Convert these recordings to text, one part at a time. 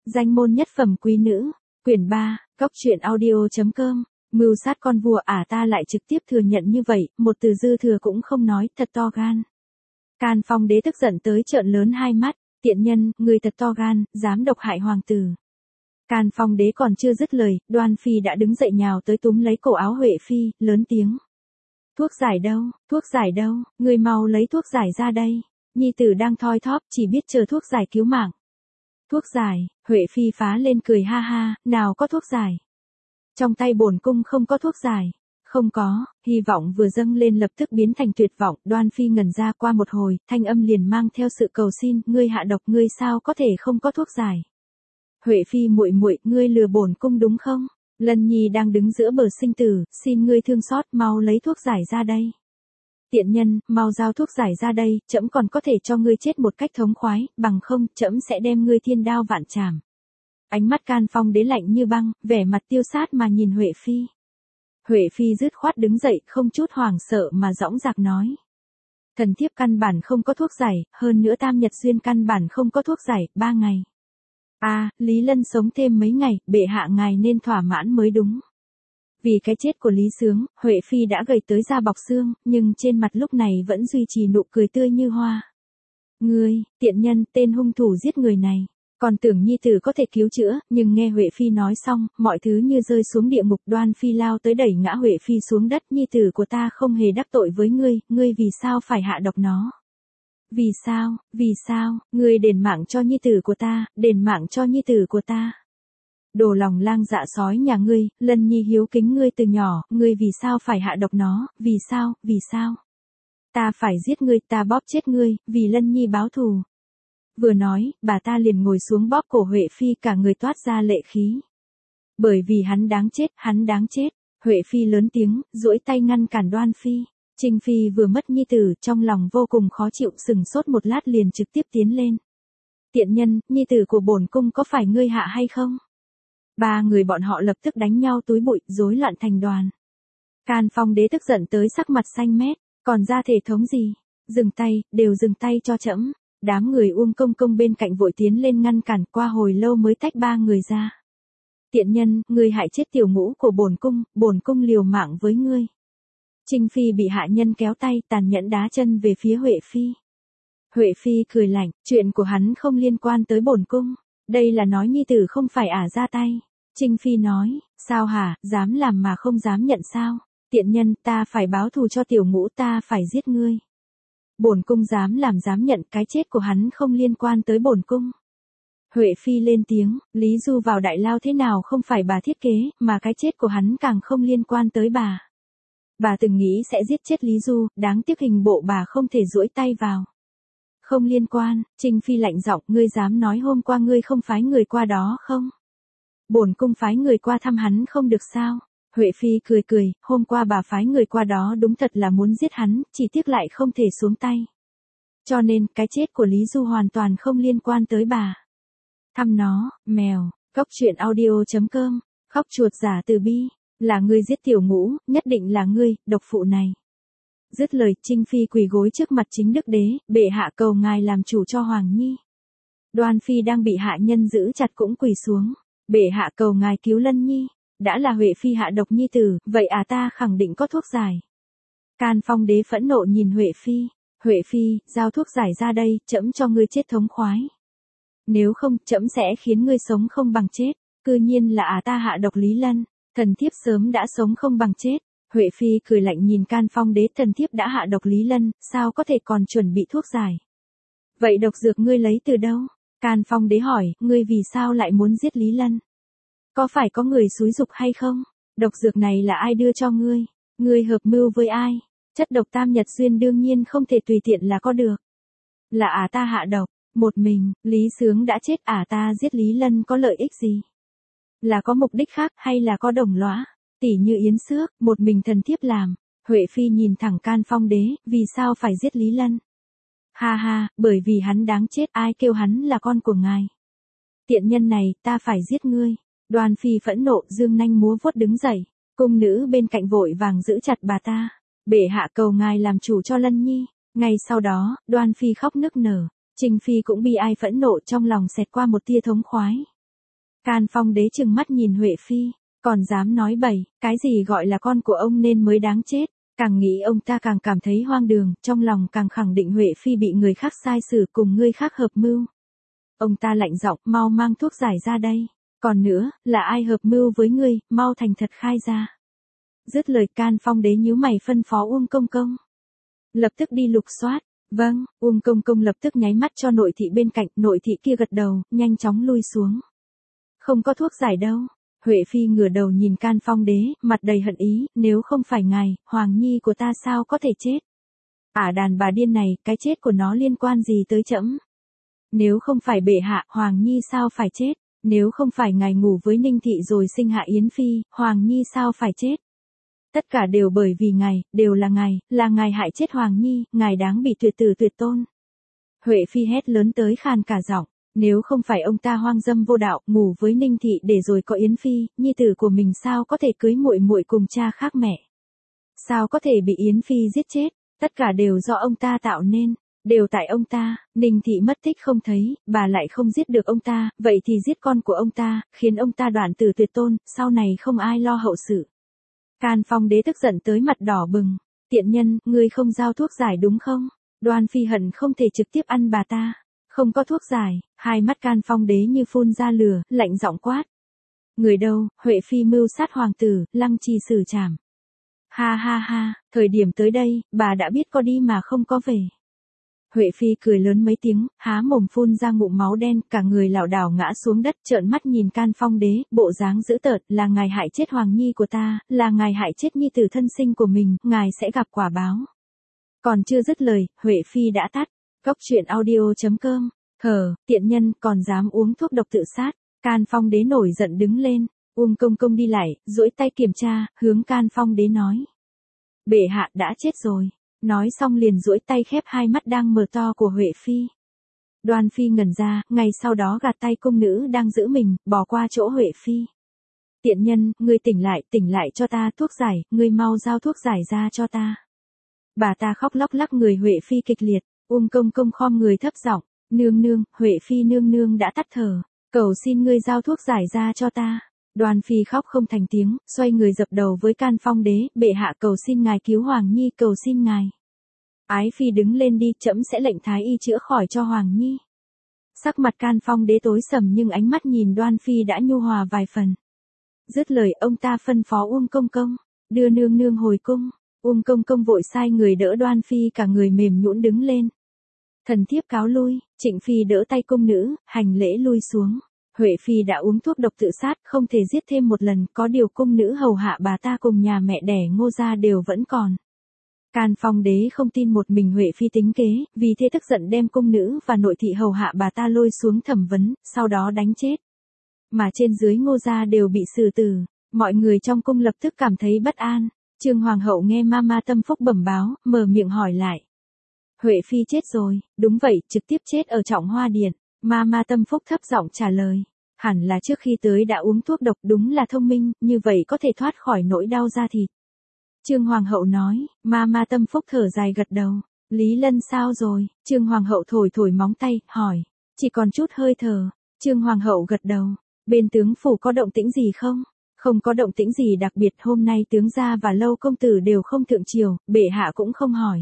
Danh môn nhất phẩm quý nữ, quyển 3, góc truyện audio.com, mưu sát con vua ta lại trực tiếp thừa nhận như vậy, một từ dư thừa cũng không nói, thật to gan. Can Phong đế tức giận tới trợn lớn hai mắt, tiện nhân, người thật to gan, dám độc hại hoàng tử. Can Phong đế còn chưa dứt lời, Đoan Phi đã đứng dậy nhào tới túm lấy cổ áo Huệ Phi, lớn tiếng. Thuốc giải đâu, người mau lấy thuốc giải ra đây. Nhi tử đang thoi thóp, chỉ biết chờ thuốc giải cứu mạng. Thuốc giải, Huệ Phi phá lên cười ha ha, nào có thuốc giải. Trong tay bổn cung không có thuốc giải. Không có, hy vọng vừa dâng lên lập tức biến thành tuyệt vọng, Đoan Phi ngẩn ra qua một hồi, thanh âm liền mang theo sự cầu xin, ngươi hạ độc, ngươi sao có thể không có thuốc giải. Huệ Phi muội muội, ngươi lừa bổn cung đúng không? Lân Nhi đang đứng giữa bờ sinh tử, xin ngươi thương xót, mau lấy thuốc giải ra đây. Tiện nhân, mau giao thuốc giải ra đây, trẫm còn có thể cho ngươi chết một cách thống khoái, bằng không, trẫm sẽ đem ngươi thiên đao vạn trảm. Ánh mắt Can Phong đế lạnh như băng, vẻ mặt tiêu sát mà nhìn Huệ Phi. Huệ Phi dứt khoát đứng dậy, không chút hoảng sợ mà dõng dạc nói. Thần thiếp căn bản không có thuốc giải, hơn nữa Tam Nhật Duyên căn bản không có thuốc giải, 3 ngày. Lý Lân sống thêm mấy ngày, bệ hạ ngài nên thỏa mãn mới đúng. Vì cái chết của Lý Sướng, Huệ Phi đã gầy tới da bọc xương, nhưng trên mặt lúc này vẫn duy trì nụ cười tươi như hoa. Ngươi, tiện nhân, tên hung thủ giết người này, còn tưởng nhi tử có thể cứu chữa, nhưng nghe Huệ Phi nói xong, mọi thứ như rơi xuống địa ngục. Đoan Phi lao tới đẩy ngã Huệ Phi xuống đất. Nhi tử của ta không hề đắc tội với ngươi vì sao phải hạ độc nó? Vì sao, ngươi đền mạng cho nhi tử của ta, đền mạng cho nhi tử của ta. Đồ lòng lang dạ sói nhà ngươi, Lân Nhi hiếu kính ngươi từ nhỏ, ngươi vì sao phải hạ độc nó, vì sao? Ta phải giết ngươi, ta bóp chết ngươi, vì Lân Nhi báo thù. Vừa nói, bà ta liền ngồi xuống bóp cổ Huệ Phi, cả người toát ra lệ khí. Bởi vì hắn đáng chết, Huệ Phi lớn tiếng, duỗi tay ngăn cản Đoan Phi. Trinh Phi vừa mất nhi tử, trong lòng vô cùng khó chịu, sừng sốt một lát liền trực tiếp tiến lên. Tiện nhân, nhi tử của bổn cung có phải ngươi hạ hay không? 3 người bọn họ lập tức đánh nhau túi bụi, rối loạn thành đoàn. Can Phong đế tức giận tới sắc mặt xanh mét, còn ra thể thống gì? Dừng tay, đều dừng tay cho trẫm. Đám người Uông Công Công bên cạnh vội tiến lên ngăn cản, qua hồi lâu mới tách 3 người ra. Tiện nhân, ngươi hại chết tiểu ngũ của bổn cung liều mạng với ngươi. Trinh Phi bị hạ nhân kéo tay, tàn nhẫn đá chân về phía Huệ Phi. Huệ Phi cười lạnh, chuyện của hắn không liên quan tới bổn cung. Đây là nói nhi tử không phải ra tay. Trinh Phi nói, sao hả, dám làm mà không dám nhận sao? Tiện nhân, ta phải báo thù cho tiểu ngũ, ta phải giết ngươi. Bổn cung dám làm dám nhận, cái chết của hắn không liên quan tới bổn cung. Huệ Phi lên tiếng, Lý Du vào đại lao thế nào không phải bà thiết kế, mà cái chết của hắn càng không liên quan tới bà. Bà từng nghĩ sẽ giết chết Lý Du, đáng tiếc hình bộ bà không thể duỗi tay vào. Không liên quan, Trinh Phi lạnh giọng, ngươi dám nói hôm qua ngươi không phái người qua đó không? Bổn cung phái người qua thăm hắn không được sao? Huệ Phi cười, hôm qua bà phái người qua đó đúng thật là muốn giết hắn, chỉ tiếc lại không thể xuống tay. Cho nên, cái chết của Lý Du hoàn toàn không liên quan tới bà. Thăm nó, mèo, góc truyện audio.com, khóc chuột giả từ bi, là ngươi giết tiểu ngũ, nhất định là ngươi, độc phụ này. Dứt lời, Trinh Phi quỳ gối trước mặt chính đức đế, bệ hạ cầu ngài làm chủ cho Hoàng Nhi. Đoan Phi đang bị hạ nhân giữ chặt cũng quỳ xuống, bệ hạ cầu ngài cứu Lân Nhi. Đã là Huệ Phi hạ độc nhi tử, vậy ta khẳng định có thuốc giải. Can Phong đế phẫn nộ nhìn Huệ Phi, giao thuốc giải ra đây, trẫm cho ngươi chết thống khoái. Nếu không, trẫm sẽ khiến ngươi sống không bằng chết. Cư nhiên là ta hạ độc Lý Lân, thần thiếp sớm đã sống không bằng chết. Huệ Phi cười lạnh nhìn Can Phong đế, thần thiếp đã hạ độc Lý Lân, sao có thể còn chuẩn bị thuốc giải. Vậy độc dược ngươi lấy từ đâu? Can Phong đế hỏi, ngươi vì sao lại muốn giết Lý Lân? Có phải có người xúi giục hay không? Độc dược này là ai đưa cho ngươi? Ngươi hợp mưu với ai? Chất độc Tam Nhật Duyên đương nhiên không thể tùy tiện là có được. Là ta hạ độc, một mình, Lý Sướng đã chết, ta giết Lý Lân có lợi ích gì? Là có mục đích khác hay là có đồng lõa? Tỉ như Yến Xước, một mình thần thiếp làm. Huệ Phi nhìn thẳng Can Phong đế, vì sao phải giết Lý Lân? Ha, bởi vì hắn đáng chết, ai kêu hắn là con của ngài? Tiện nhân này, ta phải giết ngươi. Đoan Phi phẫn nộ, dương nanh múa vuốt đứng dậy, cung nữ bên cạnh vội vàng giữ chặt bà ta. Bệ hạ cầu ngài làm chủ cho Lân Nhi. Ngay sau đó, Đoan Phi khóc nức nở, Trinh Phi cũng bi ai phẫn nộ, trong lòng xẹt qua một tia thống khoái. Can Phong đế trừng mắt nhìn Huệ Phi, còn dám nói bậy, cái gì gọi là con của ông nên mới đáng chết. Càng nghĩ ông ta càng cảm thấy hoang đường, trong lòng càng khẳng định Huệ Phi bị người khác sai xử cùng người khác hợp mưu. Ông ta lạnh giọng, mau mang thuốc giải ra đây. Còn nữa, là ai hợp mưu với ngươi, mau thành thật khai ra. Dứt lời Can Phong đế nhíu mày phân phó Uông Công Công. Lập tức đi lục soát. Vâng, Uông Công Công lập tức nháy mắt cho nội thị bên cạnh, nội thị kia gật đầu, nhanh chóng lui xuống. Không có thuốc giải đâu. Huệ Phi ngửa đầu nhìn Can Phong đế, mặt đầy hận ý, nếu không phải ngài, Hoàng Nhi của ta sao có thể chết. Đàn bà điên này, cái chết của nó liên quan gì tới trẫm? Nếu không phải bệ hạ, Hoàng Nhi sao phải chết? Nếu không phải ngài ngủ với Ninh Thị rồi sinh hạ Yến Phi, Hoàng Nhi sao phải chết? Tất cả đều bởi vì ngài, đều là ngài hại chết Hoàng Nhi, ngài đáng bị tuyệt tử tuyệt tôn. Huệ Phi hét lớn tới khàn cả giọng, nếu không phải ông ta hoang dâm vô đạo, ngủ với Ninh Thị để rồi có Yến Phi, nhi tử của mình sao có thể cưới muội muội cùng cha khác mẹ? Sao có thể bị Yến Phi giết chết? Tất cả đều do ông ta tạo nên, đều tại ông ta. Ninh Thị mất tích không thấy, bà lại không giết được ông ta, vậy thì giết con của ông ta, khiến ông ta đoạn tử tuyệt tôn, sau này không ai lo hậu sự. Can Phong đế tức giận tới mặt đỏ bừng, tiện nhân, ngươi không giao thuốc giải đúng không? Đoan Phi hận không thể trực tiếp ăn bà ta. Không có thuốc giải, hai mắt Can Phong đế như phun ra lửa, lạnh giọng quát. Người đâu, Huệ Phi mưu sát hoàng tử, lăng trì xử trảm. Ha ha ha, thời điểm tới đây, bà đã biết có đi mà không có về. Huệ Phi cười lớn mấy tiếng, há mồm phun ra ngụm máu đen, cả người lảo đảo ngã xuống đất, trợn mắt nhìn Can Phong đế, bộ dáng dữ tợn, là ngài hại chết Hoàng Nhi của ta, là ngài hại chết nhi tử thân sinh của mình, ngài sẽ gặp quả báo. Còn chưa dứt lời, Huệ Phi đã tắt. Cốc truyện audio.com. Tiện nhân, còn dám uống thuốc độc tự sát. Can Phong đế nổi giận đứng lên. Uông Công Công đi lại, duỗi tay kiểm tra, hướng Can Phong đế nói. Bệ hạ đã chết rồi. Nói xong liền duỗi tay khép hai mắt đang mở to của Huệ Phi. Đoan Phi ngẩn ra, ngay sau đó gạt tay cung nữ đang giữ mình, bỏ qua chỗ Huệ Phi. Tiện nhân, ngươi tỉnh lại cho ta thuốc giải, ngươi mau giao thuốc giải ra cho ta. Bà ta khóc lóc lắc người Huệ Phi kịch liệt. Uông Công Công khom người thấp giọng, nương nương, Huệ Phi nương nương đã tắt thở, cầu xin ngươi giao thuốc giải ra cho ta. Đoan Phi khóc không thành tiếng, xoay người dập đầu với Can Phong đế, bệ hạ cầu xin ngài cứu Hoàng Nhi, cầu xin ngài. Ái Phi đứng lên đi, trẫm sẽ lệnh thái y chữa khỏi cho Hoàng Nhi. Sắc mặt Can Phong đế tối sầm nhưng ánh mắt nhìn Đoan Phi đã nhu hòa vài phần. Dứt lời ông ta phân phó Uông Công Công, đưa nương nương hồi cung. Uông Công Công vội sai người đỡ Đoan Phi, cả người mềm nhũn đứng lên. Thần thiếp cáo lui, Trịnh Phi đỡ tay cung nữ, hành lễ lui xuống. Huệ Phi đã uống thuốc độc tự sát, không thể giết thêm một lần, có điều cung nữ hầu hạ bà ta cùng nhà mẹ đẻ Ngô gia đều vẫn còn. Can Phong đế không tin một mình Huệ Phi tính kế, vì thế tức giận đem cung nữ và nội thị hầu hạ bà ta lôi xuống thẩm vấn, sau đó đánh chết. Mà trên dưới Ngô gia đều bị xử tử, mọi người trong cung lập tức cảm thấy bất an. Trương Hoàng hậu nghe Mama Tâm Phúc bẩm báo, mở miệng hỏi lại. Huệ Phi chết rồi, đúng vậy, trực tiếp chết ở Trọng Hoa Điện. Mama Tâm Phúc thấp giọng trả lời. Hẳn là trước khi tới đã uống thuốc độc, đúng là thông minh, như vậy có thể thoát khỏi nỗi đau da thịt. Trương Hoàng hậu nói, Mama Tâm Phúc thở dài gật đầu. Lý Lân sao rồi? Trương Hoàng hậu thổi thổi móng tay, hỏi. Chỉ còn chút hơi thở. Trương Hoàng hậu gật đầu. Bên tướng phủ có động tĩnh gì không? Không có động tĩnh gì đặc biệt, hôm nay tướng gia và Lâu công tử đều không thượng triều, bệ hạ cũng không hỏi.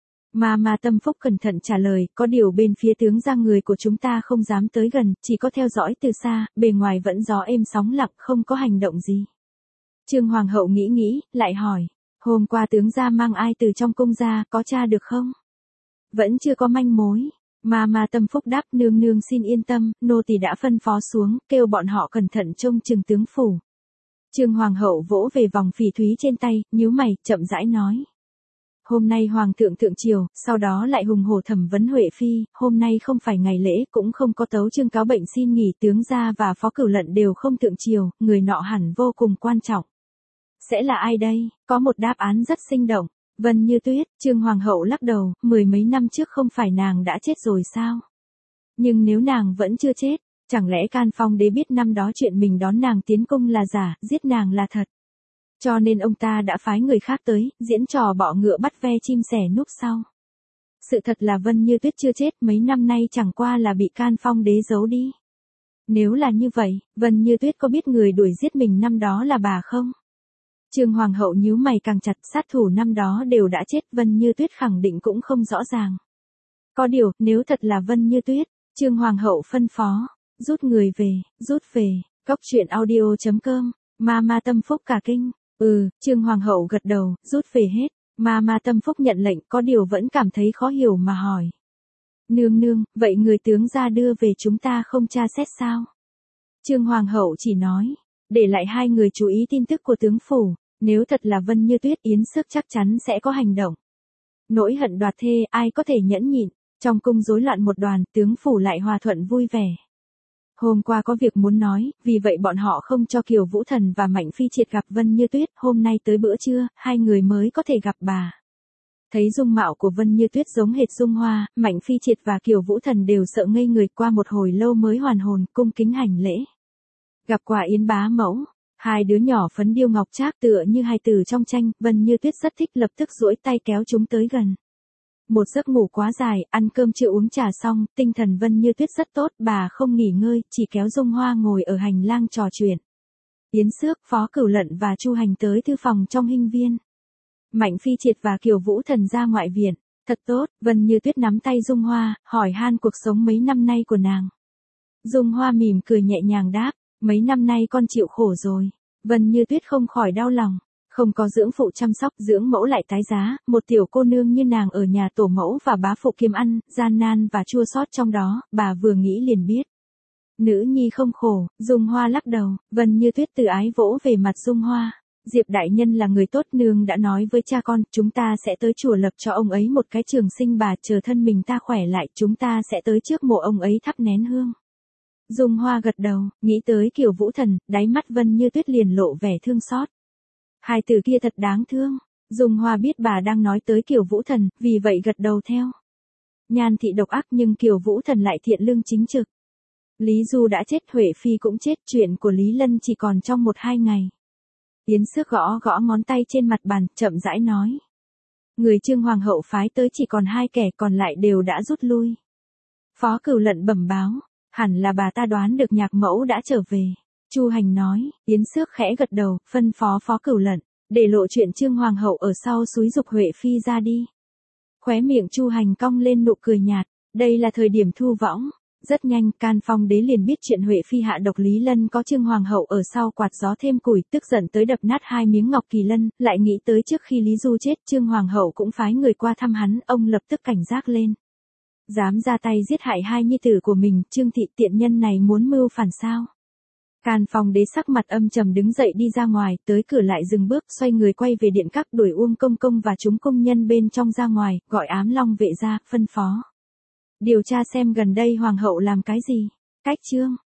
Mama Tâm Phúc cẩn thận trả lời, có điều bên phía tướng gia người của chúng ta không dám tới gần, chỉ có theo dõi từ xa, bề ngoài vẫn gió êm sóng lặng, không có hành động gì. Trương Hoàng hậu nghĩ, lại hỏi, hôm qua tướng gia mang ai từ trong cung ra, có tra được không? Vẫn chưa có manh mối. Mama Tâm Phúc đáp, nương nương xin yên tâm, nô tỳ đã phân phó xuống, kêu bọn họ cẩn thận trông chừng tướng phủ. Trương Hoàng hậu vỗ về vòng phỉ thúy trên tay, nhíu mày, chậm rãi nói. Hôm nay Hoàng thượng thượng triều, sau đó lại hùng hổ thẩm vấn Huệ Phi, hôm nay không phải ngày lễ, cũng không có tấu chương cáo bệnh xin nghỉ, tướng gia và phó cửu lận đều không thượng triều, người nọ hẳn vô cùng quan trọng. Sẽ là ai đây? Có một đáp án rất sinh động. Vân Như Tuyết. Trương Hoàng hậu lắc đầu, 10 mấy năm trước không phải nàng đã chết rồi sao? Nhưng nếu nàng vẫn chưa chết, chẳng lẽ Can Phong đế biết năm đó chuyện mình đón nàng tiến cung là giả, giết nàng là thật. Cho nên ông ta đã phái người khác tới, diễn trò bọ ngựa bắt ve chim sẻ núp sau. Sự thật là Vân Như Tuyết chưa chết, mấy năm nay chẳng qua là bị Can Phong đế giấu đi. Nếu là như vậy, Vân Như Tuyết có biết người đuổi giết mình năm đó là bà không? Trương Hoàng hậu nhíu mày càng chặt, sát thủ năm đó đều đã chết, Vân Như Tuyết khẳng định cũng không rõ ràng. Có điều, nếu thật là Vân Như Tuyết, Trương Hoàng hậu phân phó, rút người về, rút về, cóc truyện audio.com, ma tâm phúc cả kinh, Trương Hoàng hậu gật đầu, rút về hết, ma tâm phúc nhận lệnh, có điều vẫn cảm thấy khó hiểu mà hỏi. Nương nương, vậy người tướng ra đưa về chúng ta không tra xét sao? Trương Hoàng hậu chỉ nói, để lại hai người chú ý tin tức của tướng phủ, nếu thật là Vân Như Tuyết, Yến Xước chắc chắn sẽ có hành động. Nỗi hận đoạt thê, ai có thể nhẫn nhịn, trong cung rối loạn một đoàn, tướng phủ lại hòa thuận vui vẻ. Hôm qua có việc muốn nói, vì vậy bọn họ không cho Kiều Vũ Thần và Mạnh Phi Triệt gặp Vân Như Tuyết, hôm nay tới bữa trưa, hai người mới có thể gặp bà. Thấy dung mạo của Vân Như Tuyết giống hệt Dung Hoa, Mạnh Phi Triệt và Kiều Vũ Thần đều sợ ngây người, qua một hồi lâu mới hoàn hồn, cung kính hành lễ. Gặp qua Yến bá mẫu, hai đứa nhỏ phấn điêu ngọc trác tựa như hài tử trong tranh, Vân Như Tuyết rất thích, lập tức duỗi tay kéo chúng tới gần. Một giấc ngủ quá dài, ăn cơm chưa uống trà xong, tinh thần Vân Như Tuyết rất tốt, bà không nghỉ ngơi, chỉ kéo Dung Hoa ngồi ở hành lang trò chuyện. Yến Xước, Phó Cửu Lận và Chu Hành tới thư phòng trong Hinh Viên. Mạnh Phi Triệt và Kiều Vũ Thần ra ngoại viện. Thật tốt, Vân Như Tuyết nắm tay Dung Hoa, hỏi han cuộc sống mấy năm nay của nàng. Dung Hoa mỉm cười nhẹ nhàng đáp, mấy năm nay con chịu khổ rồi. Vân Như Tuyết không khỏi đau lòng. Không có dưỡng phụ chăm sóc, dưỡng mẫu lại tái giá, một tiểu cô nương như nàng ở nhà tổ mẫu và bá phụ kiêm ăn, gian nan và chua xót trong đó, bà vừa nghĩ liền biết. Nữ nhi không khổ, Dung Hoa lắc đầu, Vân Như Tuyết từ ái vỗ về mặt Dung Hoa. Diệp đại nhân là người tốt, nương đã nói với cha con, chúng ta sẽ tới chùa lập cho ông ấy một cái trường sinh bà, chờ thân mình ta khỏe lại, chúng ta sẽ tới trước mộ ông ấy thắp nén hương. Dung Hoa gật đầu, nghĩ tới Kiều Vũ Thần, đáy mắt Vân Như Tuyết liền lộ vẻ thương xót. Hai từ kia thật đáng thương. Dung Hoa biết bà đang nói tới Kiều Vũ Thần, vì vậy gật đầu theo. Nhan thị độc ác nhưng Kiều Vũ Thần lại thiện lương chính trực. Lý Du đã chết, Huệ Phi cũng chết, chuyện của Lý Lân chỉ còn trong 1-2 ngày. Yến Xước gõ gõ ngón tay trên mặt bàn, chậm rãi nói. Người Trương Hoàng hậu phái tới chỉ còn 2 kẻ, còn lại đều đã rút lui. Phó Cửu Lận bẩm báo, hẳn là bà ta đoán được nhạc mẫu đã trở về. Chu Hành nói, Yến Xước khẽ gật đầu, phân phó Phó Cửu Lận, để lộ chuyện Trương Hoàng hậu ở sau xúi giục Huệ Phi ra đi. Khóe miệng Chu Hành cong lên nụ cười nhạt, đây là thời điểm thu võng. Rất nhanh, Can Phong Đế liền biết chuyện Huệ Phi hạ độc Lý Lân có Trương Hoàng hậu ở sau, quạt gió thêm củi, tức giận tới đập nát 2 miếng ngọc kỳ lân, lại nghĩ tới trước khi Lý Du chết, Trương Hoàng hậu cũng phái người qua thăm hắn, ông lập tức cảnh giác lên. Dám ra tay giết hại 2 nhi tử của mình, Trương thị tiện nhân này muốn mưu phản sao? Can Phong Đế sắc mặt âm trầm đứng dậy đi ra ngoài, tới cửa lại dừng bước, xoay người quay về điện các, đuổi Uông Công Công và chúng công nhân bên trong ra ngoài, gọi Ám Long vệ ra, phân phó. Điều tra xem gần đây Hoàng hậu làm cái gì. Cách chương